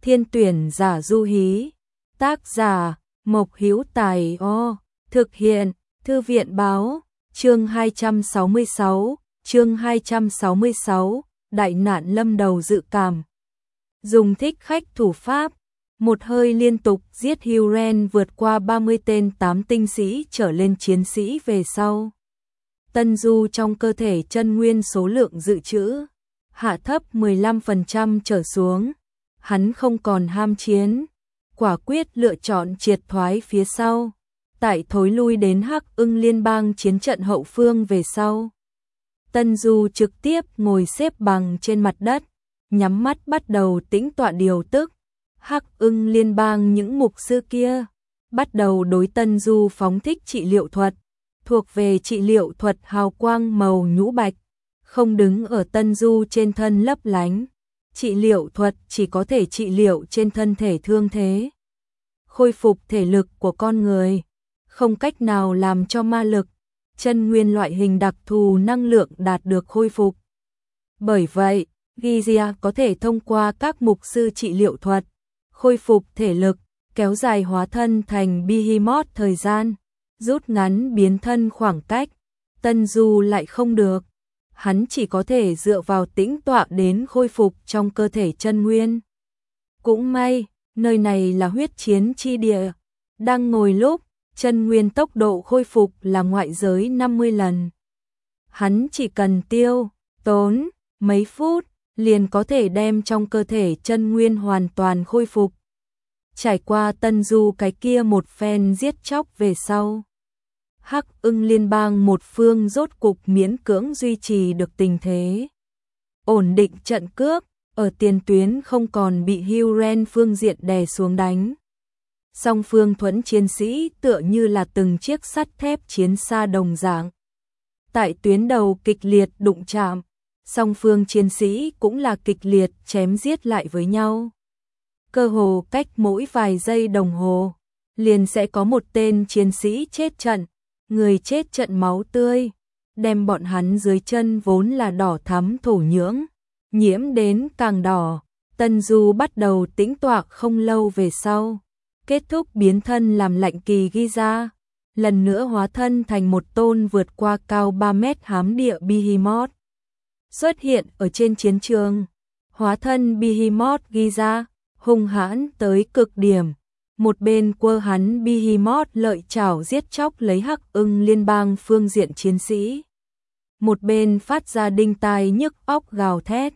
Thiên tuyển giả Du Hí. Tác giả Mộc Hữu Tài. Thực hiện Thư viện báo. Chương 266, Đại nạn lâm đầu dự cảm. Dùng thích khách thủ pháp, một hơi liên tục giết Huren vượt qua 30 tên 8 tinh sĩ trở lên chiến sĩ về sau. Tân Du trong cơ thể chân nguyên số lượng dự trữ hạ thấp 15% trở xuống, hắn không còn ham chiến, quả quyết lựa chọn triệt thoái phía sau, tại thối lui đến Hắc Ưng Liên bang chiến trận hậu phương về sau. Tân Du trực tiếp ngồi xếp bằng trên mặt đất, nhắm mắt bắt đầu tĩnh tọa điều tức. Hắc Ưng Liên bang những mục sư kia bắt đầu đối Tân Du phóng thích trị liệu thuật, thuộc về trị liệu thuật hào quang màu nhũ bạch, không đứng ở Tân Du trên thân lấp lánh. Trị liệu thuật chỉ có thể trị liệu trên thân thể thương thế, khôi phục thể lực của con người, không cách nào làm cho ma lực, chân nguyên loại hình đặc thù năng lượng đạt được khôi phục. Bởi vậy, Gizia có thể thông qua các mục sư trị liệu thuật, khôi phục thể lực, kéo dài hóa thân thành Behemoth thời gian, rút ngắn biến thân khoảng cách. Tân Du lại không được, hắn chỉ có thể dựa vào tĩnh tọa đến khôi phục trong cơ thể chân nguyên. Cũng may, nơi này là huyết chiến chi địa, đang ngồi lúc, chân nguyên tốc độ khôi phục là ngoại giới 50 lần. Hắn chỉ cần tốn mấy phút, liền có thể đem trong cơ thể chân nguyên hoàn toàn khôi phục. Trải qua Tân Du cái kia một phen giết chóc về sau, Hắc Ưng Liên bang một phương rốt cục miễn cưỡng duy trì được tình thế. Ổn định trận cước, ở tiền tuyến không còn bị Huren phương diện đè xuống đánh. Song phương thuẫn chiến sĩ tựa như là từng chiếc sắt thép chiến xa đồng dạng. Tại tuyến đầu kịch liệt đụng chạm, song phương chiến sĩ cũng là kịch liệt chém giết lại với nhau. Cơ hồ cách mỗi vài giây đồng hồ, liền sẽ có một tên chiến sĩ chết trận, người chết trận máu tươi, đem bọn hắn dưới chân vốn là đỏ thắm thổ nhưỡng, nhiễm đến càng đỏ. Tân Du bắt đầu tĩnh tọa không lâu về sau, kết thúc biến thân làm lạnh kỳ Giza, lần nữa hóa thân thành một tôn vượt qua cao 3 mét hám địa Behemoth. Xuất hiện ở trên chiến trường, hóa thân Behemoth Giza, hung hãn tới cực điểm. Một bên quơ hắn Behemoth lợi chảo giết chóc lấy Hắc Ưng Liên bang phương diện chiến sĩ. Một bên phát ra đinh tai nhức óc gào thét.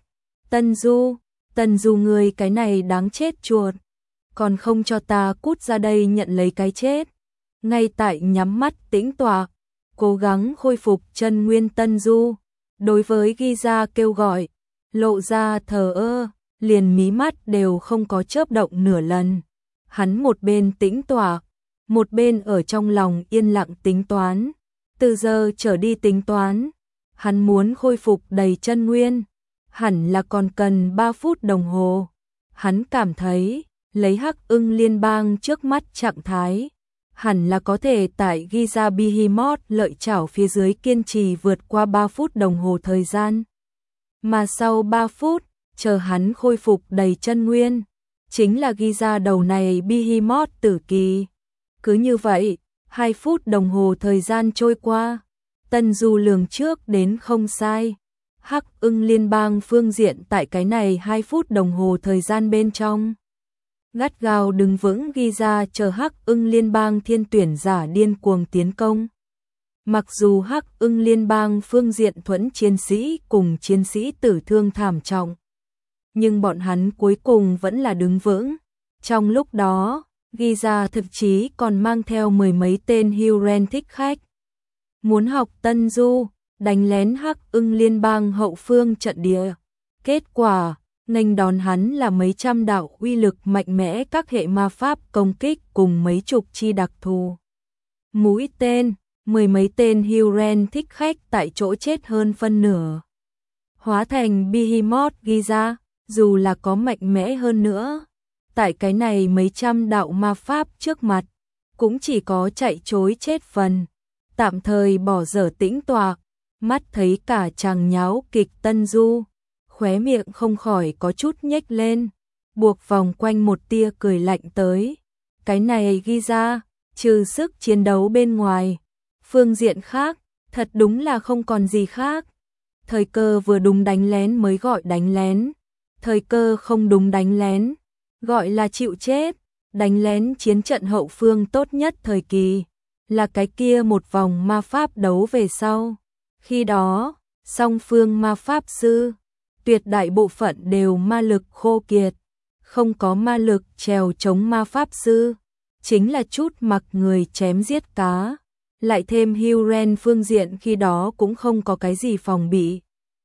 Tân Du ngươi cái này đáng chết chuột, còn không cho ta cút ra đây nhận lấy cái chết. Ngay tại nhắm mắt tĩnh tọa, cố gắng khôi phục chân nguyên Tân Du, đối với Giza kêu gọi, lộ ra thờ ơ, liền mí mắt đều không có chớp động nửa lần. Hắn một bên tĩnh tọa, một bên ở trong lòng yên lặng tính toán. Từ giờ trở đi tính toán, hắn muốn khôi phục đầy chân nguyên, hẳn là còn cần 3 phút đồng hồ. Hắn cảm thấy, lấy Hắc Ưng Liên bang trước mắt trạng thái, hẳn là có thể tại Giza Behemoth lợi chảo phía dưới kiên trì vượt qua 3 phút đồng hồ thời gian. Mà sau 3 phút, chờ hắn khôi phục đầy chân nguyên, chính là Giza đầu này Behemoth tử kỳ. Cứ như vậy, 2 phút đồng hồ thời gian trôi qua, Tân Du lường trước đến không sai. Hắc Ưng Liên bang phương diện tại cái này 2 phút đồng hồ thời gian bên trong, gắt gao đứng vững Giza chờ Hắc Ưng Liên bang thiên tuyển giả điên cuồng tiến công. Mặc dù Hắc Ưng Liên bang phương diện thuẫn chiến sĩ cùng chiến sĩ tử thương thảm trọng, nhưng bọn hắn cuối cùng vẫn là đứng vững. Trong lúc đó, Giza thậm chí còn mang theo 10 mấy tên Huren thích khách, muốn học Tân Du, đánh lén Hắc Ưng Liên bang hậu phương trận địa. Kết quả, nghênh đón hắn là mấy trăm đạo uy lực mạnh mẽ các hệ ma pháp công kích cùng mấy chục chi đặc thù mũi tên, 10 mấy tên Huren thích khách tại chỗ chết hơn phân nửa. Hóa thành Behemoth Giza, dù là có mạnh mẽ hơn nữa, tại cái này mấy trăm đạo ma pháp trước mặt, cũng chỉ có chạy trối chết phần, tạm thời bỏ dở tĩnh tọa. Mắt thấy cả chàng nháo kịch Tân Du, khóe miệng không khỏi có chút nhếch lên. buộc vòng quanh một tia cười lạnh tới. Cái này ghi ra, trừ sức chiến đấu bên ngoài, phương diện khác, thật đúng là không còn gì khác. Thời cơ vừa đúng đánh lén mới gọi đánh lén, thời cơ không đúng đánh lén, gọi là chịu chết. Đánh lén chiến trận hậu phương tốt nhất thời kỳ, là cái kia một vòng ma pháp đấu về sau. Khi đó, song phương ma pháp sư, tuyệt đại bộ phận đều ma lực khô kiệt, không có ma lực trèo chống ma pháp sư, chính là chút mặc người chém giết cá. Lại thêm Huren phương diện khi đó cũng không có cái gì phòng bị.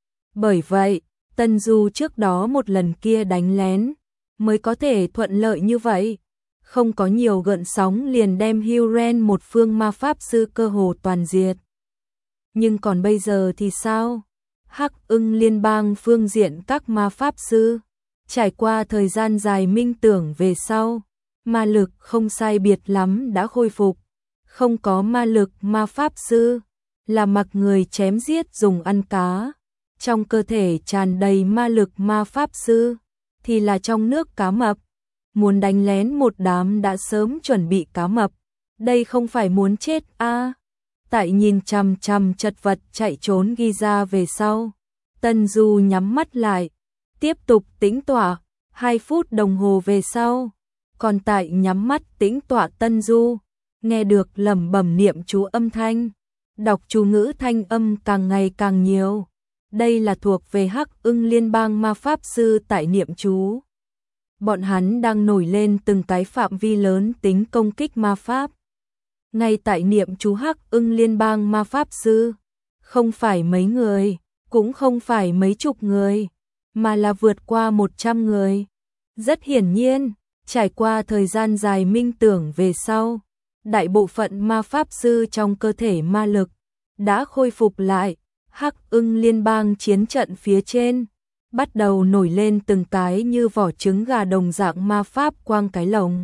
Bởi vậy, Tân Du trước đó một lần kia đánh lén, mới có thể thuận lợi như vậy. Không có nhiều gợn sóng liền đem Huren một phương ma pháp sư cơ hồ toàn diệt. Nhưng còn bây giờ thì sao? Hắc Ưng liên bang phương diện các ma pháp sư, trải qua thời gian dài minh tưởng về sau, ma lực không sai biệt lắm đã khôi phục. Không có ma lực ma pháp sư, là mặc người chém giết dùng ăn cá. Trong cơ thể tràn đầy ma lực ma pháp sư, thì là trong nước cá mập. Muốn đánh lén một đám đã sớm chuẩn bị cá mập, đây không phải muốn chết a. Tại nhìn chằm chằm chật vật chạy trốn ghi ra về sau, Tân Du nhắm mắt lại, tiếp tục tĩnh tọa. 2 phút đồng hồ về sau, còn tại nhắm mắt tĩnh tọa Tân Du, nghe được lẩm bẩm niệm chú âm thanh, đọc chú ngữ thanh âm càng ngày càng nhiều. Đây là thuộc về Hắc Ưng liên bang ma pháp sư tại niệm chú. Bọn hắn đang nổi lên từng cái phạm vi lớn tính công kích ma pháp. Ngay tại niệm chú Hắc Ưng liên bang ma pháp sư, không phải mấy người, cũng không phải mấy chục người, mà là vượt qua 100 người. Rất hiển nhiên, trải qua thời gian dài minh tưởng về sau, đại bộ phận ma pháp sư trong cơ thể ma lực đã khôi phục lại. Hắc Ưng liên bang chiến trận phía trên bắt đầu nổi lên từng cái như vỏ trứng gà đồng dạng ma pháp quang cái lồng.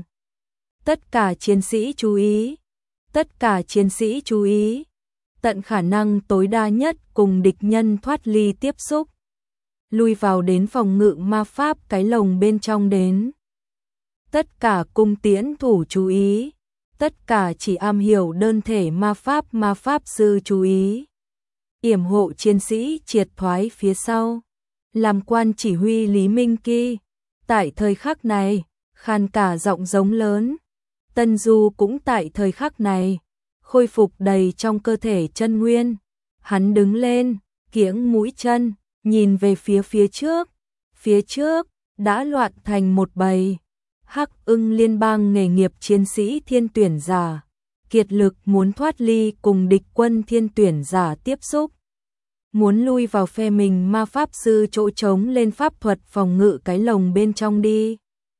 Tất cả chiến sĩ chú ý, tất cả chiến sĩ chú ý, tận khả năng tối đa nhất cùng địch nhân thoát ly tiếp xúc, lui vào đến phòng ngự ma pháp cái lồng bên trong đến. Tất cả cung tiễn thủ chú ý, tất cả chỉ am hiểu đơn thể ma pháp sư chú ý. Yểm hộ chiến sĩ triệt thoái phía sau. Làm quan chỉ huy Lý Minh Kỳ, tại thời khắc này, khan cả giọng giống lớn. Tân Du cũng tại thời khắc này, khôi phục đầy trong cơ thể chân nguyên. Hắn đứng lên, kiễng mũi chân, nhìn về phía trước, đã loạn thành một bầy. Hắc Ưng liên bang nghề nghiệp chiến sĩ thiên tuyển giả, kiệt lực muốn thoát ly cùng địch quân thiên tuyển giả tiếp xúc. Muốn lui vào phe mình ma pháp sư chỗ trống lên pháp thuật phòng ngự cái lồng bên trong đi.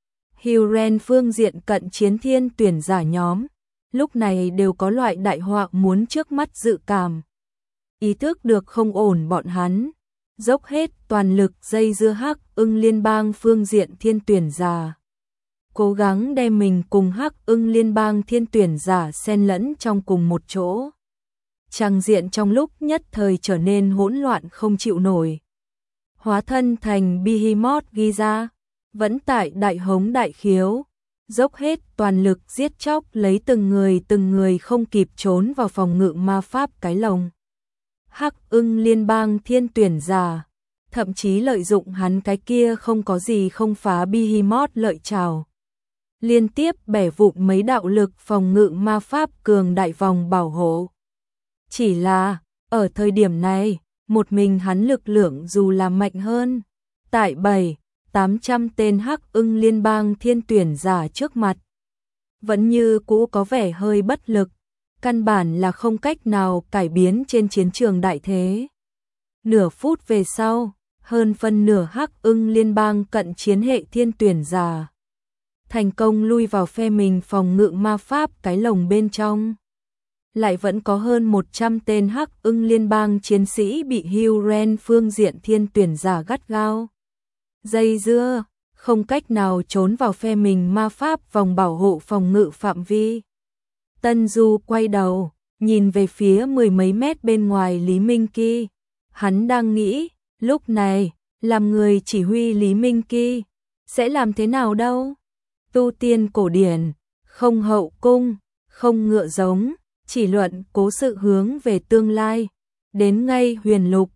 Huren phương diện cận chiến thiên tuyển giả nhóm, lúc này đều có loại đại họa muốn trước mắt dự cảm. Ý thức được không ổn bọn hắn, dốc hết toàn lực dây dưa Hắc Ưng liên bang phương diện thiên tuyển giả. Cố gắng đem mình cùng Hắc Ưng liên bang thiên tuyển giả xen lẫn trong cùng một chỗ. Tràng diện trong lúc nhất thời trở nên hỗn loạn không chịu nổi. Hóa thân thành Behemoth ghi ra, vẫn tại đại hống đại khiếu, dốc hết toàn lực giết chóc lấy từng người không kịp trốn vào phòng ngự ma pháp cái lồng. Hắc Ưng liên bang thiên tuyển giả, thậm chí lợi dụng hắn cái kia không có gì không phá Behemoth lợi trảo, liên tiếp bẻ vụn mấy đạo lực phòng ngự ma pháp cường đại vòng bảo hộ. Chỉ là, ở thời điểm này, một mình hắn lực lượng dù là mạnh hơn, tại 700-800 tên Hắc Ưng liên bang thiên tuyển giả trước mặt, vẫn như cũ có vẻ hơi bất lực, căn bản là không cách nào cải biến trên chiến trường đại thế. Nửa phút về sau, hơn phân nửa Hắc Ưng liên bang cận chiến hệ thiên tuyển giả thành công lui vào phe mình phòng ngự ma pháp cái lồng bên trong. Lại vẫn có hơn 100 tên Hắc Ưng liên bang chiến sĩ bị Huren phương diện thiên tuyển giả gắt gao dây dưa, không cách nào trốn vào phe mình ma pháp vòng bảo hộ phòng ngự phạm vi. Tân Du quay đầu, nhìn về phía mười mấy mét bên ngoài Lý Minh Kỳ. Hắn đang nghĩ, lúc này, làm người chỉ huy Lý Minh Kỳ, sẽ làm thế nào đâu? Tu tiên cổ điển, không hậu cung, không ngựa giống, chỉ luận cố sự hướng về tương lai. Đến ngay huyền lục,